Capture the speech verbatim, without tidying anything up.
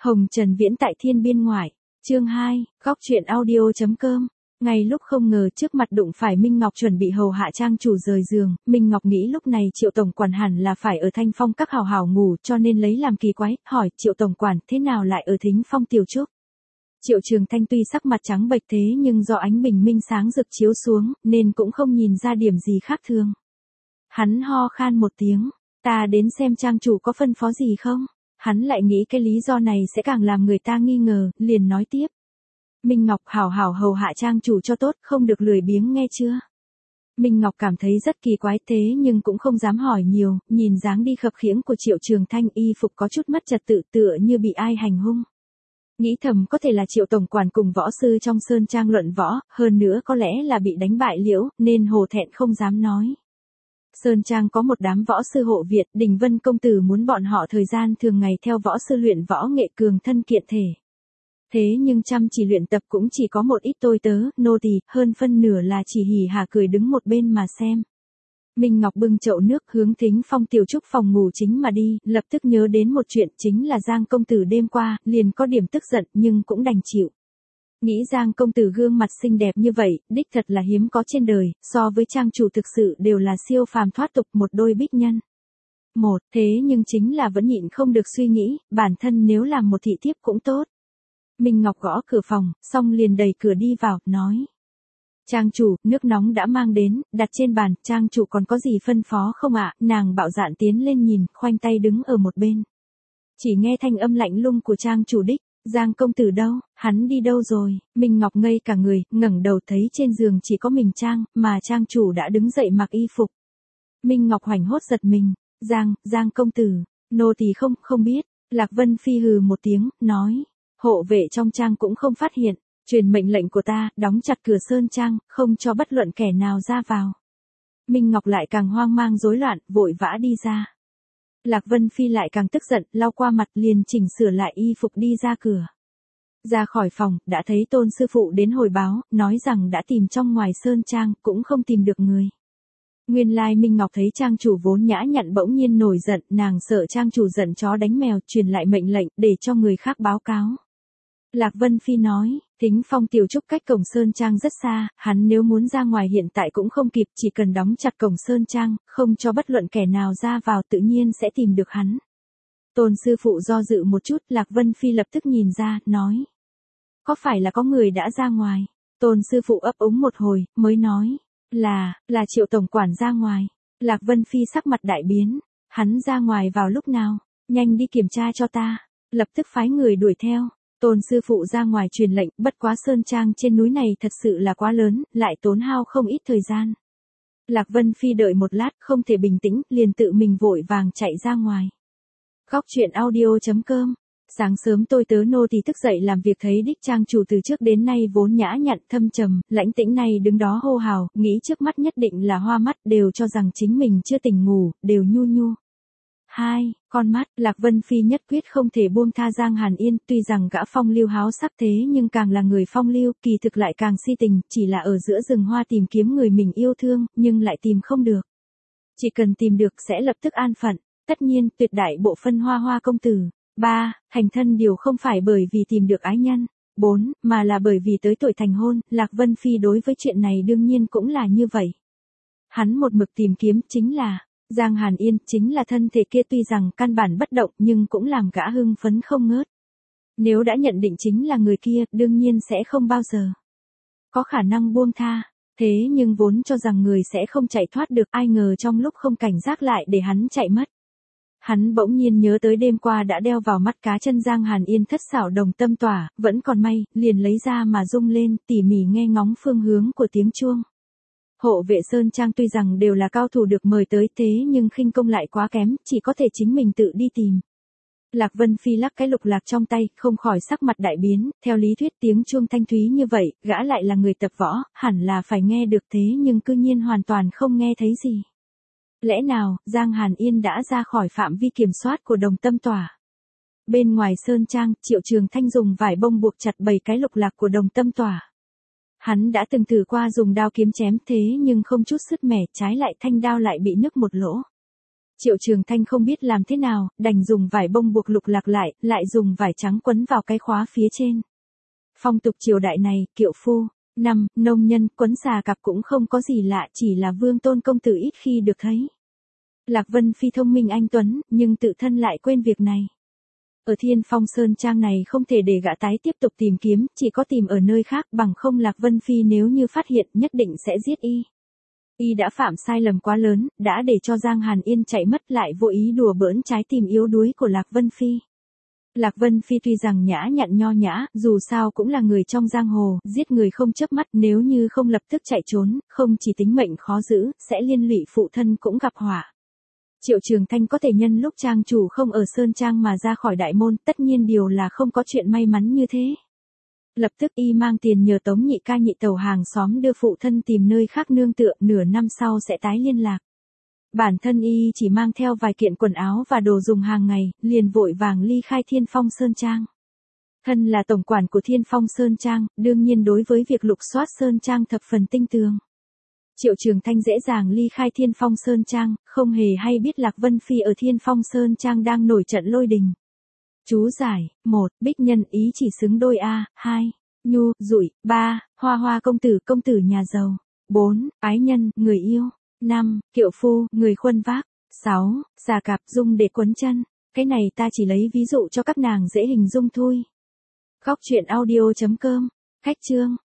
Hồng Trần Viễn tại thiên biên ngoại, chương hai, góc truyện audio.com. Ngay lúc không ngờ trước mặt đụng phải Minh Ngọc chuẩn bị hầu hạ trang chủ rời giường, Minh Ngọc nghĩ lúc này Triệu tổng quản hẳn là phải ở Thanh Phong các hào hào ngủ cho nên lấy làm kỳ quái, hỏi Triệu tổng quản thế nào lại ở Thính Phong tiểu trúc. Triệu Trường Thanh tuy sắc mặt trắng bệch thế nhưng do ánh bình minh sáng rực chiếu xuống nên cũng không nhìn ra điểm gì khác thường. Hắn ho khan một tiếng, ta đến xem trang chủ có phân phó gì không? Hắn lại nghĩ cái lý do này sẽ càng làm người ta nghi ngờ, liền nói tiếp. Minh Ngọc hảo hảo hầu hạ trang chủ cho tốt, không được lười biếng nghe chưa? Minh Ngọc cảm thấy rất kỳ quái thế nhưng cũng không dám hỏi nhiều, nhìn dáng đi khập khiễng của Triệu Trường Thanh y phục có chút mất trật tự tựa như bị ai hành hung. Nghĩ thầm có thể là Triệu tổng quản cùng võ sư trong sơn trang luận võ, hơn nữa có lẽ là bị đánh bại liễu, nên hổ thẹn không dám nói. Sơn Trang có một đám võ sư hộ Việt, Đình Vân công tử muốn bọn họ thời gian thường ngày theo võ sư luyện võ nghệ cường thân kiện thể. Thế nhưng chăm chỉ luyện tập cũng chỉ có một ít tôi tớ, nô tỳ, hơn phân nửa là chỉ hỉ hả cười đứng một bên mà xem. Minh Ngọc bưng chậu nước hướng Thính Phong tiểu trúc phòng ngủ chính mà đi, lập tức nhớ đến một chuyện chính là Giang công tử đêm qua, liền có điểm tức giận nhưng cũng đành chịu. Nghĩ Giang công tử gương mặt xinh đẹp như vậy, đích thật là hiếm có trên đời, so với trang chủ thực sự đều là siêu phàm thoát tục một đôi bích nhân. Một, thế nhưng chính là vẫn nhịn không được suy nghĩ, bản thân nếu làm một thị thiếp cũng tốt. Minh Ngọc gõ cửa phòng, xong liền đẩy cửa đi vào, nói. Trang chủ, nước nóng đã mang đến, đặt trên bàn, trang chủ còn có gì phân phó không ạ? Nàng bạo dạn tiến lên nhìn, khoanh tay đứng ở một bên. Chỉ nghe thanh âm lạnh lùng của trang chủ đích. Giang công tử đâu, hắn đi đâu rồi? Minh Ngọc ngây cả người, ngẩng đầu thấy trên giường chỉ có mình Trang, mà Trang chủ đã đứng dậy mặc y phục. Minh Ngọc hoảng hốt giật mình, Giang, Giang công tử, nô tỳ không, không biết. Lạc Vân Phi hừ một tiếng, nói, hộ vệ trong Trang cũng không phát hiện, truyền mệnh lệnh của ta, đóng chặt cửa sơn Trang, không cho bất luận kẻ nào ra vào. Minh Ngọc lại càng hoang mang rối loạn, vội vã đi ra. Lạc Vân Phi lại càng tức giận, lau qua mặt liền chỉnh sửa lại y phục đi ra cửa. Ra khỏi phòng, đã thấy Tôn sư phụ đến hồi báo, nói rằng đã tìm trong ngoài sơn trang, cũng không tìm được người. Nguyên lai Minh Ngọc thấy trang chủ vốn nhã nhặn bỗng nhiên nổi giận, nàng sợ trang chủ giận chó đánh mèo, truyền lại mệnh lệnh, để cho người khác báo cáo. Lạc Vân Phi nói, Thính Phong tiểu trúc cách cổng sơn trang rất xa, hắn nếu muốn ra ngoài hiện tại cũng không kịp, chỉ cần đóng chặt cổng sơn trang, không cho bất luận kẻ nào ra vào tự nhiên sẽ tìm được hắn. Tôn sư phụ do dự một chút, Lạc Vân Phi lập tức nhìn ra, nói. Có phải là có người đã ra ngoài? Tôn sư phụ ấp úng một hồi, mới nói, là, là Triệu tổng quản ra ngoài. Lạc Vân Phi sắc mặt đại biến, hắn ra ngoài vào lúc nào? Nhanh đi kiểm tra cho ta. Lập tức phái người đuổi theo. Tôn sư phụ ra ngoài truyền lệnh, bất quá sơn trang trên núi này thật sự là quá lớn, lại tốn hao không ít thời gian. Lạc Vân Phi đợi một lát, không thể bình tĩnh, liền tự mình vội vàng chạy ra ngoài. Góc truyện audio.com. Sáng sớm tôi tớ nô tỳ thức dậy làm việc thấy đích trang chủ từ trước đến nay vốn nhã nhặn thâm trầm, lãnh tĩnh này đứng đó hô hào, nghĩ trước mắt nhất định là hoa mắt, đều cho rằng chính mình chưa tỉnh ngủ, đều nhu nhu. Hai, con mắt, Lạc Vân Phi nhất quyết không thể buông tha Giang Hàn Yên, tuy rằng gã phong lưu háo sắc thế nhưng càng là người phong lưu, kỳ thực lại càng si tình, chỉ là ở giữa rừng hoa tìm kiếm người mình yêu thương, nhưng lại tìm không được. Chỉ cần tìm được sẽ lập tức an phận, tất nhiên, tuyệt đại bộ phân hoa hoa công tử. Ba, thành thân điều không phải bởi vì tìm được ái nhân. Bốn, mà là bởi vì tới tuổi thành hôn, Lạc Vân Phi đối với chuyện này đương nhiên cũng là như vậy. Hắn một mực tìm kiếm chính là Giang Hàn Yên, chính là thân thể kia tuy rằng căn bản bất động nhưng cũng làm gã hưng phấn không ngớt. Nếu đã nhận định chính là người kia, đương nhiên sẽ không bao giờ có khả năng buông tha. Thế nhưng vốn cho rằng người sẽ không chạy thoát được, ai ngờ trong lúc không cảnh giác lại để hắn chạy mất. Hắn bỗng nhiên nhớ tới đêm qua đã đeo vào mắt cá chân Giang Hàn Yên thất xảo đồng tâm tỏa, vẫn còn may, liền lấy ra mà rung lên, tỉ mỉ nghe ngóng phương hướng của tiếng chuông. Hộ vệ sơn trang tuy rằng đều là cao thủ được mời tới thế nhưng khinh công lại quá kém, chỉ có thể chính mình tự đi tìm. Lạc Vân Phi lắc cái lục lạc trong tay, không khỏi sắc mặt đại biến, theo lý thuyết tiếng chuông thanh thúy như vậy, gã lại là người tập võ, hẳn là phải nghe được thế nhưng cư nhiên hoàn toàn không nghe thấy gì. Lẽ nào, Giang Hàn Yên đã ra khỏi phạm vi kiểm soát của đồng tâm tỏa? Bên ngoài sơn trang, Triệu Trường Thanh dùng vải bông buộc chặt bảy cái lục lạc của đồng tâm tỏa. Hắn đã từng thử qua dùng đao kiếm chém thế nhưng không chút sứt mẻ, trái lại thanh đao lại bị nứt một lỗ. Triệu Trường Thanh không biết làm thế nào, đành dùng vải bông buộc lục lạc lại, lại dùng vải trắng quấn vào cái khóa phía trên. Phong tục triều đại này, kiệu phu, năm, nông nhân, quấn xà cặp cũng không có gì lạ, chỉ là Vương Tôn công tử ít khi được thấy. Lạc Vân Phi thông minh anh tuấn, nhưng tự thân lại quên việc này. Ở Thiên Phong Sơn Trang này không thể để gã tái tiếp tục tìm kiếm, chỉ có tìm ở nơi khác, bằng không Lạc Vân Phi nếu như phát hiện nhất định sẽ giết y. Y đã phạm sai lầm quá lớn, đã để cho Giang Hàn Yên chạy mất lại vô ý đùa bỡn trái tim yếu đuối của Lạc Vân Phi. Lạc Vân Phi tuy rằng nhã nhặn nho nhã, dù sao cũng là người trong giang hồ, giết người không chớp mắt, nếu như không lập tức chạy trốn, không chỉ tính mệnh khó giữ, sẽ liên lụy phụ thân cũng gặp họa. Triệu Trường Thanh có thể nhân lúc trang chủ không ở Sơn Trang mà ra khỏi đại môn, tất nhiên điều là không có chuyện may mắn như thế. Lập tức y mang tiền nhờ Tống nhị ca nhị tẩu hàng xóm đưa phụ thân tìm nơi khác nương tựa, nửa năm sau sẽ tái liên lạc. Bản thân y chỉ mang theo vài kiện quần áo và đồ dùng hàng ngày, liền vội vàng ly khai Thiên Phong Sơn Trang. Thân là tổng quản của Thiên Phong Sơn Trang, đương nhiên đối với việc lục soát Sơn Trang thập phần tinh tường. Triệu Trường Thanh dễ dàng ly khai Thiên Phong Sơn Trang, không hề hay biết Lạc Vân Phi ở Thiên Phong Sơn Trang đang nổi trận lôi đình. Chú giải, một, Bích Nhân ý chỉ xứng đôi a, hai, Nhu, Dụi, ba, Hoa Hoa công tử, công tử nhà giàu, bốn, Ái Nhân, người yêu, năm, Kiệu phu, người khuân vác, sáu, Xà cạp dung để quấn chân. Cái này ta chỉ lấy ví dụ cho các nàng dễ hình dung thôi. Góc truyện audio chấm com, khách chương.